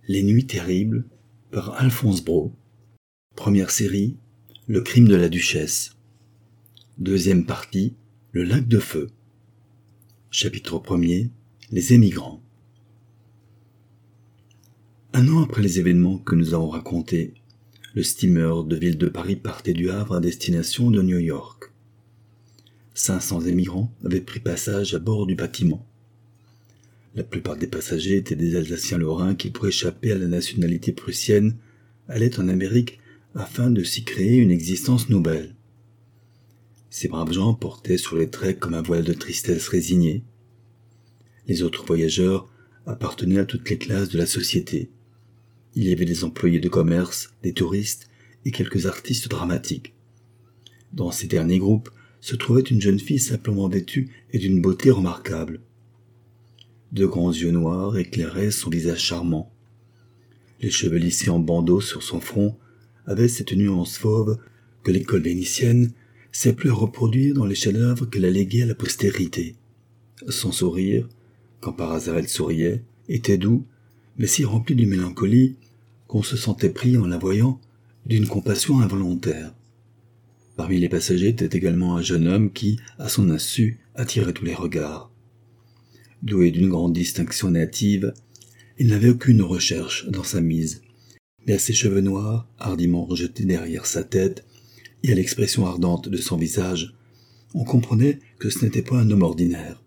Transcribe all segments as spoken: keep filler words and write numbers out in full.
Les Nuits terribles par Alphonse Brault. Première série, Le crime de la duchesse. Deuxième partie, Le lac de feu. Chapitre premier, Les émigrants. Un an après les événements que nous avons racontés, le steamer de Ville de Paris partait du Havre à destination de New York. cinq cents émigrants avaient pris passage à bord du bâtiment. La plupart des passagers étaient des Alsaciens-Lorrains qui, pour échapper à la nationalité prussienne, allaient en Amérique afin de s'y créer une existence nouvelle. Ces braves gens portaient sur les traits comme un voile de tristesse résignée. Les autres voyageurs appartenaient à toutes les classes de la société. Il y avait des employés de commerce, des touristes et quelques artistes dramatiques. Dans ces derniers groupes se trouvait une jeune fille simplement vêtue et d'une beauté remarquable. De grands yeux noirs éclairaient son visage charmant. Les cheveux lissés en bandeaux sur son front avaient cette nuance fauve que l'école vénitienne s'est plu à reproduire dans les chefs-d'œuvre qu'elle a légués à la postérité. Son sourire, quand par hasard elle souriait, était doux, mais si rempli de mélancolie qu'on se sentait pris en la voyant d'une compassion involontaire. Parmi les passagers était également un jeune homme qui, à son insu, attirait tous les regards. Doué d'une grande distinction native, il n'avait aucune recherche dans sa mise, mais à ses cheveux noirs, hardiment rejetés derrière sa tête, et à l'expression ardente de son visage, on comprenait que ce n'était pas un homme ordinaire.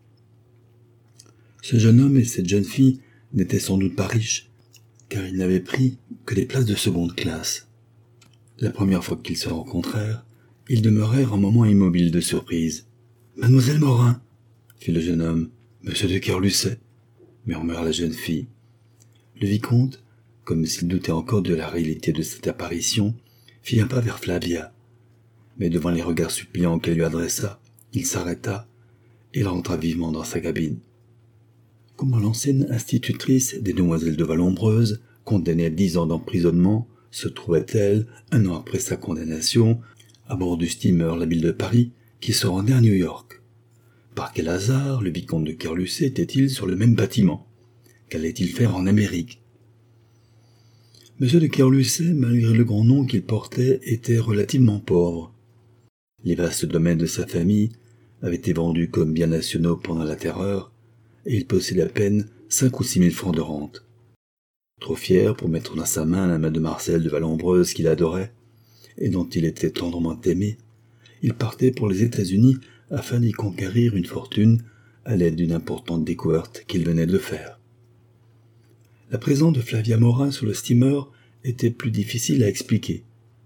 Ce jeune homme et cette jeune fille n'étaient sans doute pas riches, car ils n'avaient pris que des places de seconde classe. La première fois qu'ils se rencontrèrent, ils demeurèrent un moment immobiles de surprise. « Mademoiselle Morin !» fit le jeune homme. « Monsieur de Kerlusset !» murmura la jeune fille. Le vicomte, comme s'il doutait encore de la réalité de cette apparition, fit un pas vers Flavia. Mais devant les regards suppliants qu'elle lui adressa, il s'arrêta et rentra vivement dans sa cabine. Comment l'ancienne institutrice des Demoiselles de Vallombreuse, condamnée à dix ans d'emprisonnement, se trouvait-elle, un an après sa condamnation, à bord du steamer La Ville de Paris, qui se rendait à New York? Par quel hasard le vicomte de Kerlusset était-il sur le même bâtiment? Qu'allait-il faire en Amérique? Monsieur de Kerlusset, malgré le grand nom qu'il portait, était relativement pauvre. Les vastes domaines de sa famille avaient été vendus comme biens nationaux pendant la Terreur, et il possédait à peine cinq ou six mille francs de rente. Trop fier pour mettre dans sa main la main de Marcel de Vallombreuse qu'il adorait, et dont il était tendrement aimé, il partait pour les États-Unis afin d'y conquérir une fortune à l'aide d'une importante découverte qu'il venait de faire. La présence de Flavia Morin sur le steamer était plus difficile à expliquer.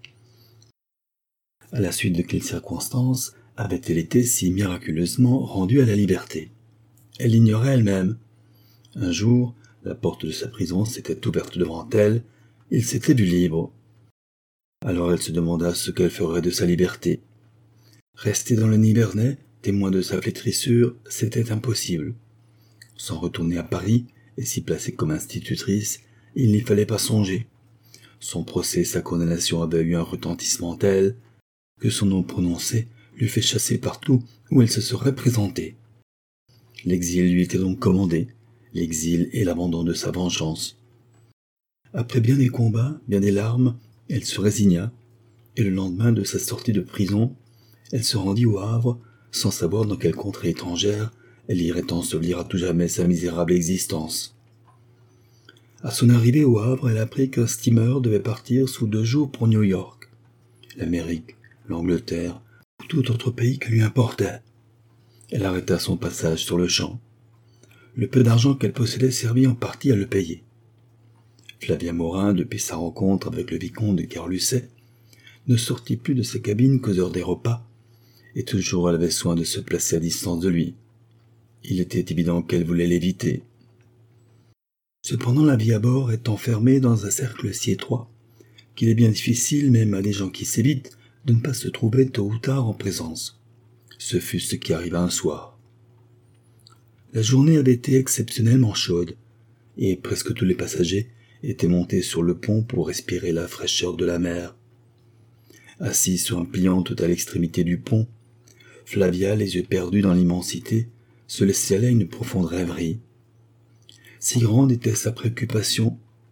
À la suite de quelles circonstances avait-elle été si miraculeusement rendue à la liberté? Elle l'ignorait elle-même. Un jour, la porte de sa prison s'était ouverte devant elle, il s'était vu libre. Alors elle se demanda ce qu'elle ferait de sa liberté. Rester dans le Nivernais, témoin de sa flétrissure, c'était impossible. Sans retourner à Paris et s'y placer comme institutrice, il n'y fallait pas songer. Son procès et sa condamnation avaient eu un retentissement tel que son nom prononcé lui fait chasser partout où elle se serait présentée. L'exil lui était donc commandé, l'exil et l'abandon de sa vengeance. Après bien des combats, bien des larmes, elle se résigna, et le lendemain de sa sortie de prison, elle se rendit au Havre, sans savoir dans quelle contrée étrangère elle irait ensevelir à tout jamais sa misérable existence. À son arrivée au Havre, elle apprit qu'un steamer devait partir sous deux jours pour New York, l'Amérique, l'Angleterre, ou tout autre pays qui lui importait. Elle arrêta son passage sur le champ. Le peu d'argent qu'elle possédait servit en partie à le payer. Flavia Morin, depuis sa rencontre avec le vicomte de Kerlusset, ne sortit plus de sa cabine qu'aux heures des repas, et toujours elle avait soin de se placer à distance de lui. Il était évident qu'elle voulait l'éviter. Cependant, la vie à bord est enfermée dans un cercle si étroit qu'il est bien difficile, même à des gens qui s'évitent, de ne pas se trouver tôt ou tard en présence. Ce fut ce qui arriva un soir. La journée avait été exceptionnellement chaude, et presque tous les passagers étaient montés sur le pont pour respirer la fraîcheur de la mer. Assise sur un pliant tout à l'extrémité du pont, Flavia, les yeux perdus dans l'immensité, se laissait aller à une profonde rêverie. Si grande était sa préoccupation,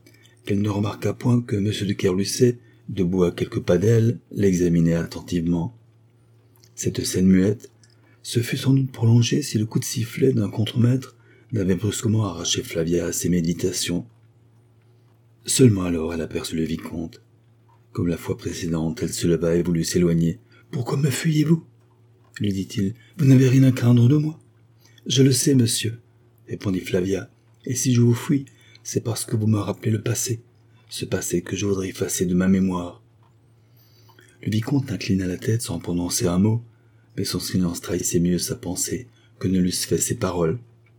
qu'elle ne remarqua point que M. de Kerlusset, debout à quelques pas d'elle, l'examinait attentivement. Cette scène muette se fût sans doute prolongée si le coup de sifflet d'un contremaître n'avait brusquement arraché Flavia à ses méditations. Seulement alors elle aperçut le vicomte. Comme la fois précédente, elle se leva et voulut s'éloigner. « Pourquoi me fuyez-vous » lui dit-il. « Vous n'avez rien à craindre de moi. »« Je le sais, monsieur, » répondit Flavia. « Et si je vous fuis, c'est parce que vous me rappelez le passé, ce passé que je voudrais effacer de ma mémoire. » Le vicomte inclina la tête sans prononcer un mot, mais son silence trahissait mieux sa pensée que ne l'eussent fait ses paroles.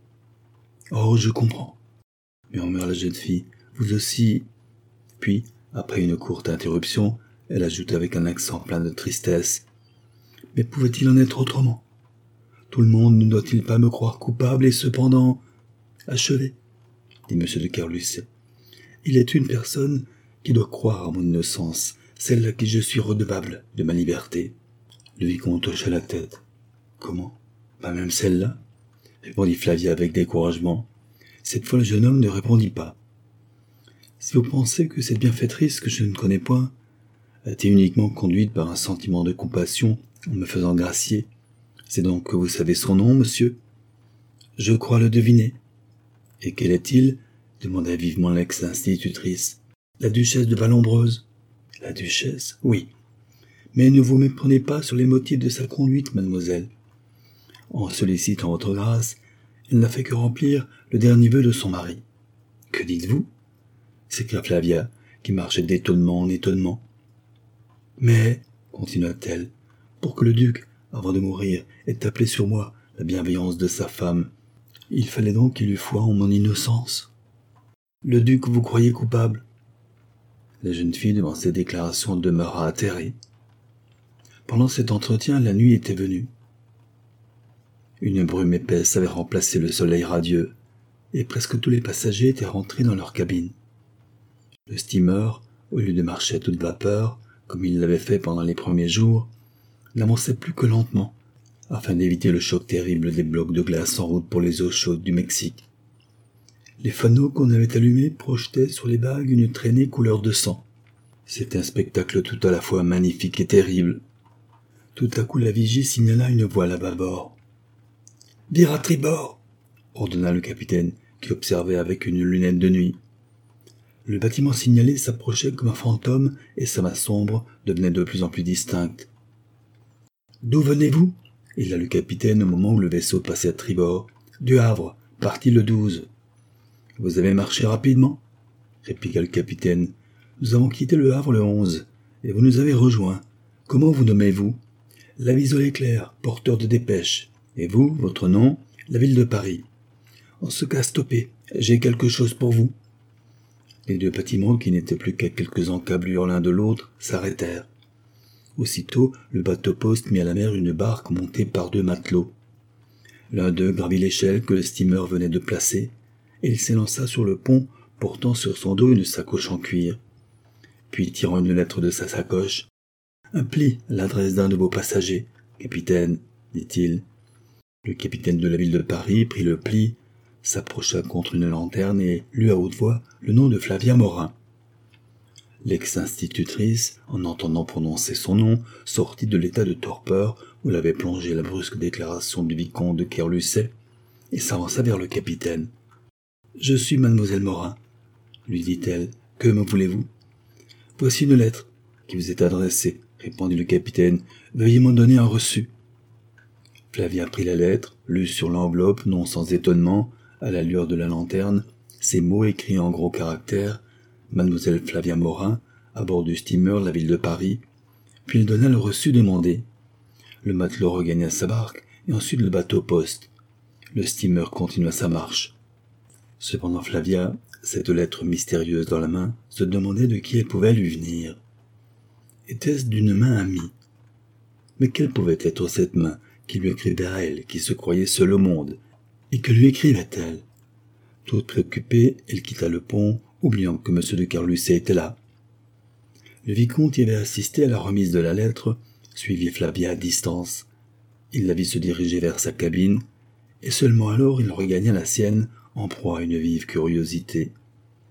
« Oh, je comprends, » murmura la jeune fille. « Vous aussi. » Puis, après une courte interruption, elle ajouta avec un accent plein de tristesse. « Mais pouvait-il en être autrement? Tout le monde ne doit-il pas me croire coupable et cependant... » « Achevez, » dit M. de Kerlusset. « Il est une personne qui doit croire à mon innocence, celle à qui je suis redevable de ma liberté. » Le vicomte hocha la tête. « Comment? Pas même celle-là » répondit Flavia avec découragement. Cette fois le jeune homme ne répondit pas. « Si vous pensez que cette bienfaitrice que je ne connais point a été uniquement conduite par un sentiment de compassion en me faisant gracier, c'est donc que vous savez son nom, monsieur ? » « Je crois le deviner. »« Et quel est-il » demanda vivement l'ex-institutrice. « La duchesse de Vallombreuse. »« La duchesse, oui. Mais ne vous méprenez pas sur les motifs de sa conduite, mademoiselle. En sollicitant votre grâce, elle n'a fait que remplir le dernier vœu de son mari. »« Que dites-vous » s'écria Flavia, qui marchait d'étonnement en étonnement. « Mais, continua-t-elle, pour que le duc, avant de mourir, ait appelé sur moi la bienveillance de sa femme, il fallait donc qu'il eût foi en mon innocence. Le duc vous croyait coupable. » La jeune fille, devant ces déclarations, demeura atterrée. Pendant cet entretien, la nuit était venue. Une brume épaisse avait remplacé le soleil radieux, et presque tous les passagers étaient rentrés dans leur cabine. Le steamer, au lieu de marcher à toute vapeur, comme il l'avait fait pendant les premiers jours, n'avançait plus que lentement, afin d'éviter le choc terrible des blocs de glace en route pour les eaux chaudes du Mexique. Les fanaux qu'on avait allumés projetaient sur les bagues une traînée couleur de sang. C'était un spectacle tout à la fois magnifique et terrible. Tout à coup la vigie signala une voile à bâbord. « Vire à tribord !» ordonna le capitaine, qui observait avec une lunette de nuit. Le bâtiment signalé s'approchait comme un fantôme et sa masse sombre devenait de plus en plus distincte. « D'où venez-vous » héla le capitaine au moment où le vaisseau passait à tribord. « Du Havre, parti le douze. »« Vous avez marché rapidement » répliqua le capitaine. « Nous avons quitté le Havre le onze, et vous nous avez rejoints. Comment vous nommez-vous »« L'aviso l'éclair, porteur de dépêche. Et vous, votre nom ?»« La ville de Paris. »« En ce cas, stoppez, j'ai quelque chose pour vous. » Les deux bâtiments, qui n'étaient plus qu'à quelques encablures l'un de l'autre, s'arrêtèrent. Aussitôt, le bateau-poste mit à la mer une barque montée par deux matelots. L'un d'eux gravit l'échelle que le steamer venait de placer, et il s'élança sur le pont, portant sur son dos une sacoche en cuir. Puis, tirant une lettre de sa sacoche, « Un pli à l'adresse d'un de vos passagers, capitaine, » dit-il. Le capitaine de la ville de Paris prit le pli, s'approcha contre une lanterne et lut à haute voix le nom de Flavia Morin. L'ex-institutrice, en entendant prononcer son nom, sortit de l'état de torpeur où l'avait plongé la brusque déclaration du vicomte de Kerlusset et s'avança vers le capitaine. « Je suis mademoiselle Morin, » lui dit-elle. « Que me voulez-vous ?»« Voici une lettre qui vous est adressée, » répondit le capitaine. « Veuillez m'en donner un reçu. » Flavia prit la lettre, lut sur l'enveloppe, non sans étonnement, à la lueur de la lanterne, ces mots écrits en gros caractères, Mademoiselle Flavia Morin, à bord du steamer La Ville de Paris, puis il donna le reçu demandé. Le matelot regagna sa barque, et ensuite le bateau-poste. Le steamer continua sa marche. Cependant Flavia, cette lettre mystérieuse dans la main, se demandait de qui elle pouvait lui venir. Était-ce d'une main amie? Mais quelle pouvait être cette main qui lui écrivait à elle, qui se croyait seule au monde? Et que lui écrivait-elle? Toute préoccupée, elle quitta le pont, oubliant que M. de Kerlusset était là. Le vicomte y avait assisté à la remise de la lettre, suivit Flavia à distance. Il la vit se diriger vers sa cabine, et seulement alors il regagna la sienne, en proie à une vive curiosité.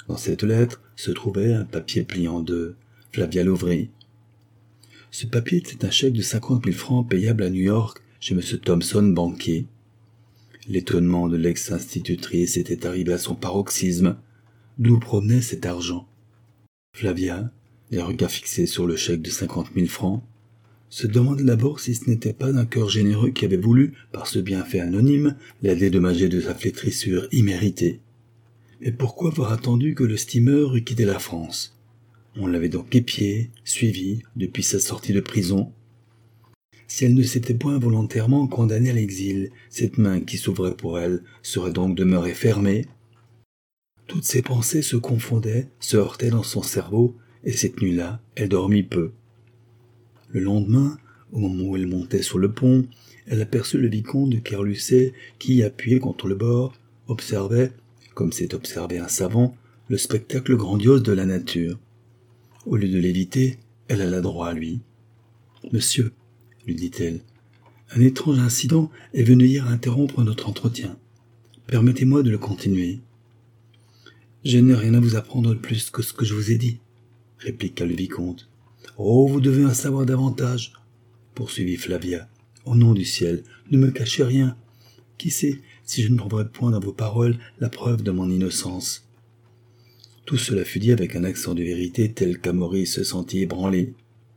Dans cette lettre se trouvait un papier plié en deux. Flavia l'ouvrit. Ce papier était un chèque de cinquante mille francs payable à New York chez M. Thompson, banquier. L'étonnement de l'ex-institutrice était arrivé à son paroxysme. D'où provenait cet argent? Flavia, les regards fixés sur le chèque de cinquante mille francs, se demandait d'abord si ce n'était pas d'un cœur généreux qui avait voulu, par ce bienfait anonyme, la dédommager de sa flétrissure imméritée. Mais pourquoi avoir attendu que le steamer eût quitté la France? On l'avait donc épié, suivi, depuis sa sortie de prison. Si elle ne s'était point volontairement condamnée à l'exil, cette main qui s'ouvrait pour elle serait donc demeurée fermée. Toutes ses pensées se confondaient, se heurtaient dans son cerveau, et cette nuit-là, elle dormit peu. Le lendemain, au moment où elle montait sur le pont, elle aperçut le vicomte de Kerlusset qui, appuyé contre le bord, observait, comme s'est observé un savant, le spectacle grandiose de la nature. Au lieu de l'éviter, elle alla droit à lui. « Monsieur, » lui dit-elle, « un étrange incident est venu hier interrompre notre entretien. Permettez-moi de le continuer. »« Je n'ai rien à vous apprendre de plus que ce que je vous ai dit, » répliqua le vicomte. « Oh, vous devez en savoir davantage, » poursuivit Flavia. « Au nom du ciel, ne me cachez rien. Qui sait si je ne trouverai point dans vos paroles la preuve de mon innocence. » Tout cela fut dit avec un accent de vérité tel qu'Amaury se sentit ébranlé.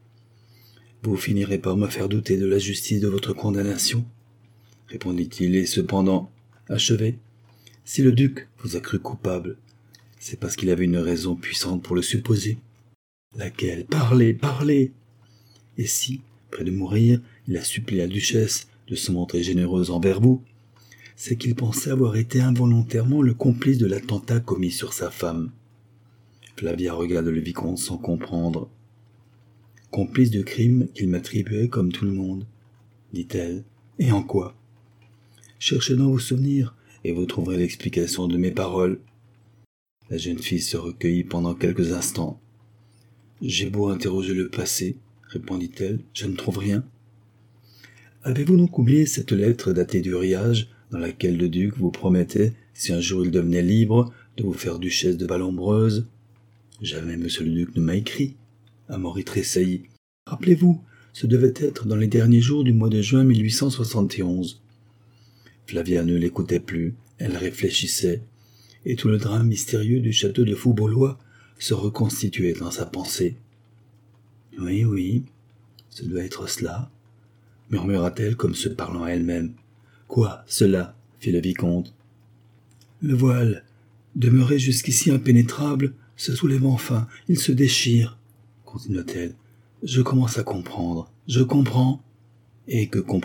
« Vous finirez par me faire douter de la justice de votre condamnation, » répondit-il, et cependant, achevez. Si le duc vous a cru coupable, c'est parce qu'il avait une raison puissante pour le supposer. Laquelle? Parlez, parlez. Et si, près de mourir, il a supplié la duchesse de se montrer généreuse envers vous, c'est qu'il pensait avoir été involontairement le complice de l'attentat commis sur sa femme. Flavia regarda le vicomte sans comprendre. « Complice de crime qu'il m'attribuait comme tout le monde, » dit-elle. « Et en quoi? Cherchez dans vos souvenirs, et vous trouverez l'explication de mes paroles. » La jeune fille se recueillit pendant quelques instants. « J'ai beau interroger le passé, » répondit-elle, « je ne trouve rien. » Avez-vous donc oublié cette lettre datée d'Uriage, dans laquelle le duc vous promettait, si un jour il devenait libre, de vous faire duchesse de Vallombreuse? Jamais monsieur le duc ne m'a écrit. Amaury tressaillit. Rappelez-vous, ce devait être dans les derniers jours du mois de juin mille huit cent soixante et onze. Flavia ne l'écoutait plus, elle réfléchissait, et tout le drame mystérieux du château de Foubolois se reconstituait dans sa pensée. « Oui, oui, ce doit être cela, » murmura-t-elle comme se parlant à elle-même. « Quoi, cela ?» fit le vicomte. « Le voile, demeuré jusqu'ici impénétrable, se soulève enfin, il se déchire, » continua-t-elle. « Je commence à comprendre, je comprends. » « Et que comprenez-vous ? » ?»«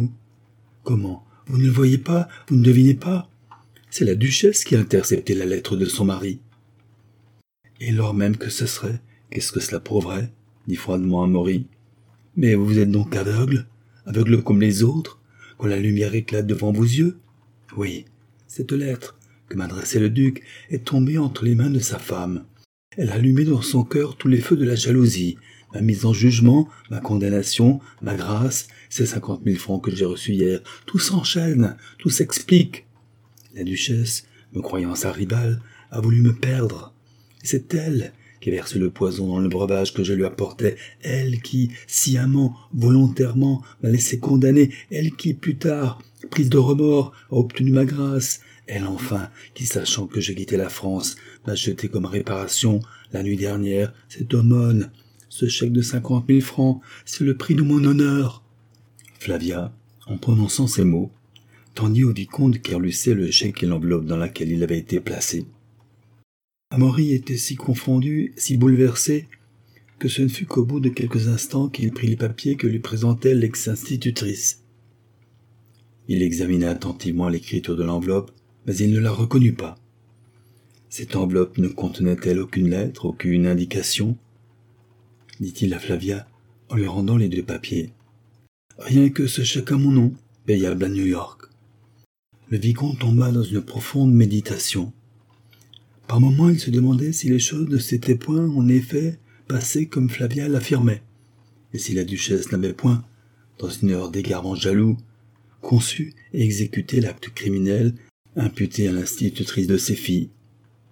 Comment ? Vous ne le voyez pas ? Vous ne devinez pas ? C'est la duchesse qui a intercepté la lettre de son mari. » « Et lors même que ce serait, qu'est-ce que cela prouverait ? » dit froidement Amaury. « Mais vous êtes donc aveugle, aveugle comme les autres, quand la lumière éclate devant vos yeux ? Oui, cette lettre que m'adressait le duc est tombée entre les mains de sa femme. Elle a allumé dans son cœur tous les feux de la jalousie, ma mise en jugement, ma condamnation, ma grâce, ces cinquante mille francs que j'ai reçus hier, tout s'enchaîne, tout s'explique. La duchesse, me croyant sa rivale, a voulu me perdre. C'est elle qui verse le poison dans le breuvage que je lui apportais, elle qui, sciemment, volontairement, m'a laissé condamner, elle qui, plus tard, prise de remords, a obtenu ma grâce, elle enfin, qui, sachant que j'ai quitté la France, m'a jeté comme réparation, la nuit dernière, cette aumône. Ce chèque de cinquante mille francs, c'est le prix de mon honneur. » Flavia, en prononçant ces mots, tendit au vicomte de Kerlusset le chèque et l'enveloppe dans laquelle il avait été placé. Amaury était si confondu, si bouleversé, que ce ne fut qu'au bout de quelques instants qu'il prit les papiers que lui présentait l'ex-institutrice. Il examina attentivement l'écriture de l'enveloppe, mais il ne la reconnut pas. Cette enveloppe ne contenait-elle aucune lettre, aucune indication ? Dit-il à Flavia, en lui rendant les deux papiers. Rien que ce chèque à mon nom, payable à New York. Le vicomte tomba dans une profonde méditation. Par moments, il se demandait si les choses ne s'étaient point, en effet, passées comme Flavia l'affirmait, et si la duchesse n'avait point, dans une heure d'égarement jaloux, conçu et exécuté l'acte criminel imputé à l'institutrice de ses filles.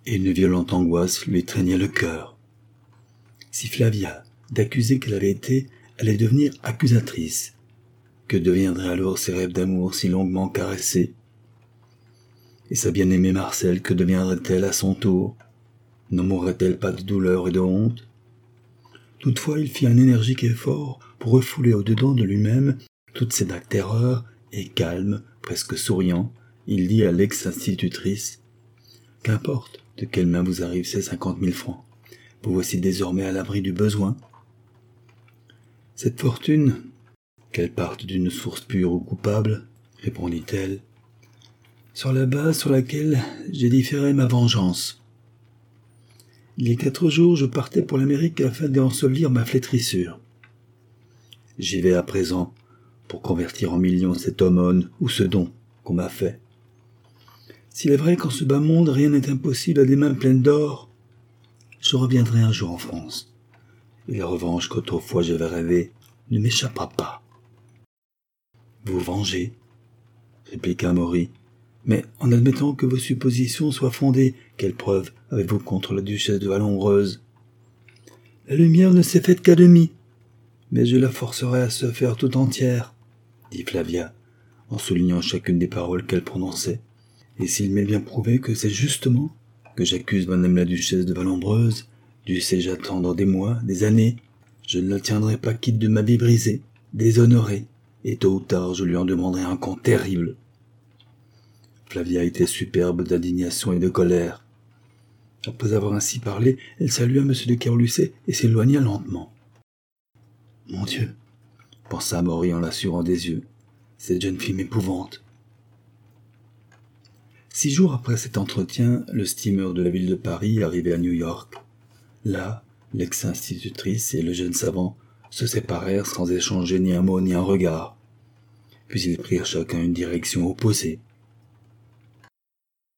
et une violente angoisse lui étreignait le cœur. Si Flavia, d'accusée qu'elle avait été, allait devenir accusatrice, que deviendraient alors ses rêves d'amour si longuement caressés? Et sa bien-aimée Marcel, que deviendrait-elle à son tour? N'en mourrait-elle pas de douleur et de honte? Toutefois, il fit un énergique effort pour refouler au-dedans de lui-même toutes ces vagues terreurs, et calme, presque souriant, il dit à l'ex-institutrice: « Qu'importe de quelle main vous arrivent ces cinquante mille francs, vous voici désormais à l'abri du besoin. Cette fortune, qu'elle parte d'une source pure ou coupable, répondit-elle, sur la base sur laquelle j'édifierai ma vengeance. Il y a quatre jours, je partais pour l'Amérique afin d'ensevelir ma flétrissure. J'y vais à présent pour convertir en millions cette aumône ou ce don qu'on m'a fait. S'il est vrai qu'en ce bas monde rien n'est impossible à des mains pleines d'or, je reviendrai un jour en France, et la revanche qu'autrefois j'avais rêvée ne m'échappera pas. » « Vous venger, répliqua Maury, mais en admettant que vos suppositions soient fondées, quelle preuve avez-vous contre la duchesse de Vallombreuse? La lumière ne s'est faite qu'à demi, mais je la forcerai à se faire tout entière, dit Flavia, en soulignant chacune des paroles qu'elle prononçait. Et s'il m'est bien prouvé que c'est justement que j'accuse madame la duchesse de Vallombreuse, dussé-je attendre des mois, des années, je ne la tiendrai pas quitte de ma vie brisée, déshonorée, et tôt ou tard je lui en demanderai un compte terrible. Flavia était superbe d'indignation et de colère. Après avoir ainsi parlé, elle salua M. de Kerlussé et s'éloigna lentement. « Mon Dieu !» pensa Maury en l'assurant des yeux. « Cette jeune fille m'épouvante. » Six jours après cet entretien, le steamer de la ville de Paris arrivait à New York. Là, l'ex-institutrice et le jeune savant se séparèrent sans échanger ni un mot ni un regard. Puis ils prirent chacun une direction opposée.